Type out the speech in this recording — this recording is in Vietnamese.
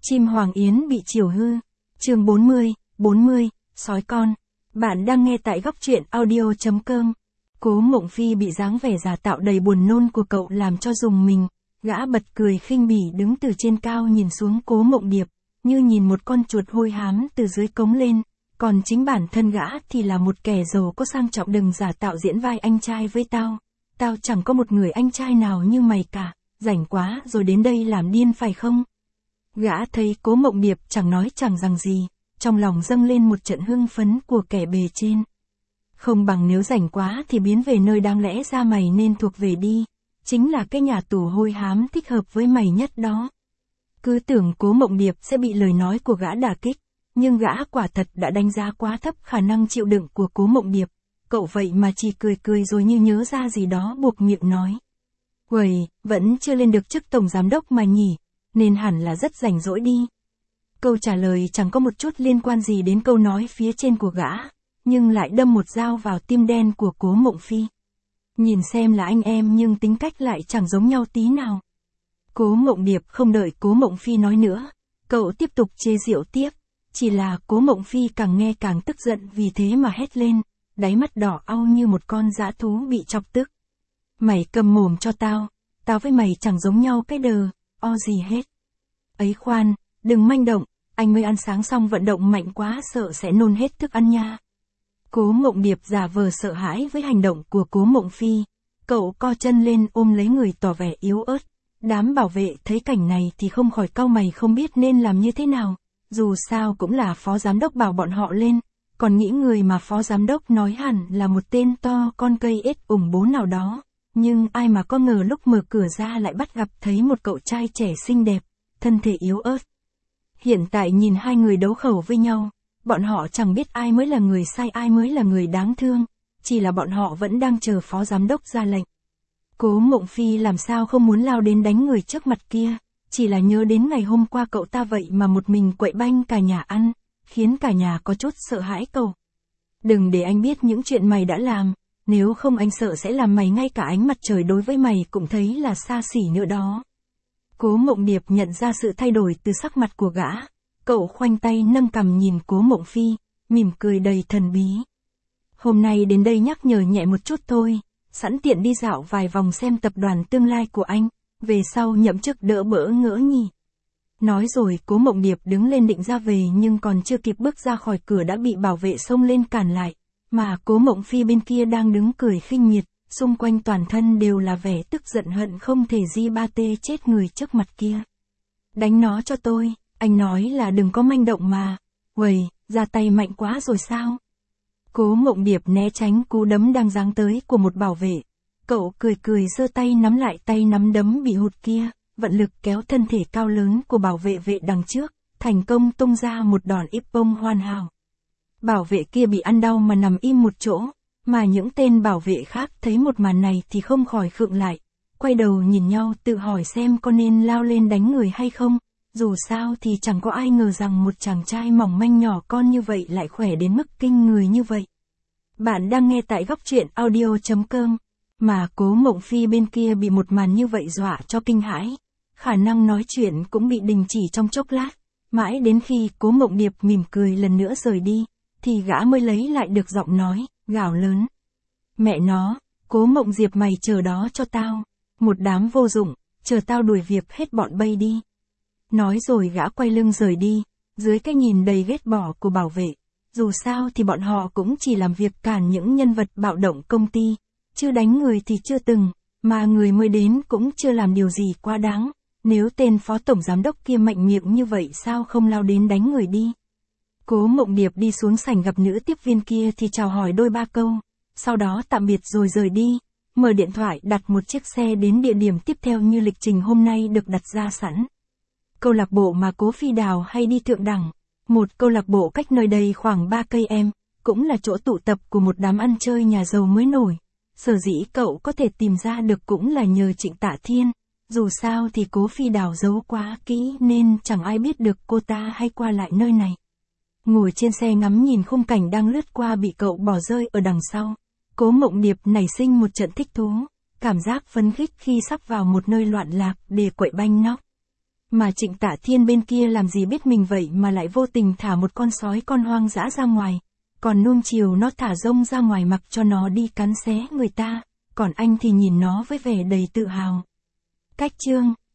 Chim Hoàng Yến bị chiều hư. Chương 40, sói con. Bạn đang nghe tại góc truyện audio.com. Cố Mộng Phi bị dáng vẻ giả tạo đầy buồn nôn của cậu làm cho rùng mình. Gã bật cười khinh bỉ đứng từ trên cao nhìn xuống Cố Mộng Điệp, như nhìn một con chuột hôi hám từ dưới cống lên. Còn chính bản thân gã thì là một kẻ giàu có sang trọng, đừng giả tạo diễn vai anh trai với tao. Tao chẳng có một người anh trai nào như mày cả, rảnh quá rồi đến đây làm điên phải không? Gã thấy Cố Mộng Điệp chẳng nói chẳng rằng gì, trong lòng dâng lên một trận hưng phấn của kẻ bề trên. Không bằng nếu rảnh quá thì biến về nơi đáng lẽ ra mày nên thuộc về đi, chính là cái nhà tù hôi hám thích hợp với mày nhất đó. Cứ tưởng Cố Mộng Điệp sẽ bị lời nói của gã đả kích, nhưng gã quả thật đã đánh giá quá thấp khả năng chịu đựng của Cố Mộng Điệp. Cậu vậy mà chỉ cười cười rồi như nhớ ra gì đó buộc miệng nói. Uầy, vẫn chưa lên được chức tổng giám đốc mà nhỉ, nên hẳn là rất rảnh rỗi đi. Câu trả lời chẳng có một chút liên quan gì đến câu nói phía trên của gã, nhưng lại đâm một dao vào tim đen của Cố Mộng Phi. Nhìn xem là anh em nhưng tính cách lại chẳng giống nhau tí nào. Cố Mộng Điệp không đợi Cố Mộng Phi nói nữa, cậu tiếp tục chê giễu tiếp, chỉ là Cố Mộng Phi càng nghe càng tức giận vì thế mà hét lên, đáy mắt đỏ au như một con dã thú bị chọc tức. Mày cầm mồm cho tao với mày chẳng giống nhau cái đờ, o gì hết. Ấy khoan, đừng manh động, anh mới ăn sáng xong vận động mạnh quá sợ sẽ nôn hết thức ăn nha. Cố Mộng Điệp giả vờ sợ hãi với hành động của Cố Mộng Phi, cậu co chân lên ôm lấy người tỏ vẻ yếu ớt. Đám bảo vệ thấy cảnh này thì không khỏi cau mày không biết nên làm như thế nào, dù sao cũng là phó giám đốc bảo bọn họ lên, còn nghĩ người mà phó giám đốc nói hẳn là một tên to con cây ếch ủng bố nào đó. Nhưng ai mà có ngờ lúc mở cửa ra lại bắt gặp thấy một cậu trai trẻ xinh đẹp, thân thể yếu ớt. Hiện tại nhìn hai người đấu khẩu với nhau, bọn họ chẳng biết ai mới là người sai ai mới là người đáng thương, chỉ là bọn họ vẫn đang chờ phó giám đốc ra lệnh. Cố Mộng Phi làm sao không muốn lao đến đánh người trước mặt kia, chỉ là nhớ đến ngày hôm qua cậu ta vậy mà một mình quậy banh cả nhà ăn, khiến cả nhà có chút sợ hãi cậu. Đừng để anh biết những chuyện mày đã làm. Nếu không anh sợ sẽ làm mày ngay cả ánh mặt trời đối với mày cũng thấy là xa xỉ nữa đó. Cố Mộng Điệp nhận ra sự thay đổi từ sắc mặt của gã. Cậu khoanh tay nâng cằm nhìn Cố Mộng Phi, mỉm cười đầy thần bí. Hôm nay đến đây nhắc nhở nhẹ một chút thôi, sẵn tiện đi dạo vài vòng xem tập đoàn tương lai của anh, về sau nhậm chức đỡ bỡ ngỡ nhỉ. Nói rồi Cố Mộng Điệp đứng lên định ra về nhưng còn chưa kịp bước ra khỏi cửa đã bị bảo vệ xông lên cản lại. Mà Cố Mộng Phi bên kia đang đứng cười khinh miệt, xung quanh toàn thân đều là vẻ tức giận hận không thể di ba tê chết người trước mặt kia. Đánh nó cho tôi, anh nói là đừng có manh động mà. Uầy, ra tay mạnh quá rồi sao? Cố Mộng Điệp né tránh cú đấm đang giáng tới của một bảo vệ. Cậu cười cười giơ tay nắm lại tay nắm đấm bị hụt kia, vận lực kéo thân thể cao lớn của bảo vệ đằng trước, thành công tung ra một đòn íp bông hoàn hảo. Bảo vệ kia bị ăn đau mà nằm im một chỗ, mà những tên bảo vệ khác thấy một màn này thì không khỏi khựng lại, quay đầu nhìn nhau tự hỏi xem có nên lao lên đánh người hay không, dù sao thì chẳng có ai ngờ rằng một chàng trai mỏng manh nhỏ con như vậy lại khỏe đến mức kinh người như vậy. Bạn đang nghe tại góc truyện audio.com, mà Cố Mộng Phi bên kia bị một màn như vậy dọa cho kinh hãi, khả năng nói chuyện cũng bị đình chỉ trong chốc lát, mãi đến khi Cố Mộng Điệp mỉm cười lần nữa rời đi, thì gã mới lấy lại được giọng nói, gào lớn. Mẹ nó, Cố Mộng Diệp mày chờ đó cho tao, một đám vô dụng, chờ tao đuổi việc hết bọn bay đi. Nói rồi gã quay lưng rời đi, dưới cái nhìn đầy ghét bỏ của bảo vệ, dù sao thì bọn họ cũng chỉ làm việc cản những nhân vật bạo động công ty, chứ đánh người thì chưa từng, mà người mới đến cũng chưa làm điều gì quá đáng, nếu tên phó tổng giám đốc kia mạnh miệng như vậy sao không lao đến đánh người đi. Cố Mộng Điệp đi xuống sảnh gặp nữ tiếp viên kia thì chào hỏi đôi ba câu, sau đó tạm biệt rồi rời đi, mở điện thoại đặt một chiếc xe đến địa điểm tiếp theo như lịch trình hôm nay được đặt ra sẵn. Câu lạc bộ mà Cố Phi Đào hay đi thượng đẳng, một câu lạc bộ cách nơi đây khoảng 3 cây em, cũng là chỗ tụ tập của một đám ăn chơi nhà giàu mới nổi. Sở dĩ cậu có thể tìm ra được cũng là nhờ Trịnh Tạ Thiên, dù sao thì Cố Phi Đào giấu quá kỹ nên chẳng ai biết được cô ta hay qua lại nơi này. Ngồi trên xe ngắm nhìn khung cảnh đang lướt qua bị cậu bỏ rơi ở đằng sau, Cố Mộng Điệp nảy sinh một trận thích thú, cảm giác phấn khích khi sắp vào một nơi loạn lạc để quậy banh nóc. Mà Trịnh Tạ Thiên bên kia làm gì biết mình vậy mà lại vô tình thả một con sói con hoang dã ra ngoài. Còn nuông chiều nó thả rông ra ngoài mặc cho nó đi cắn xé người ta. Còn anh thì nhìn nó với vẻ đầy tự hào. Cách chương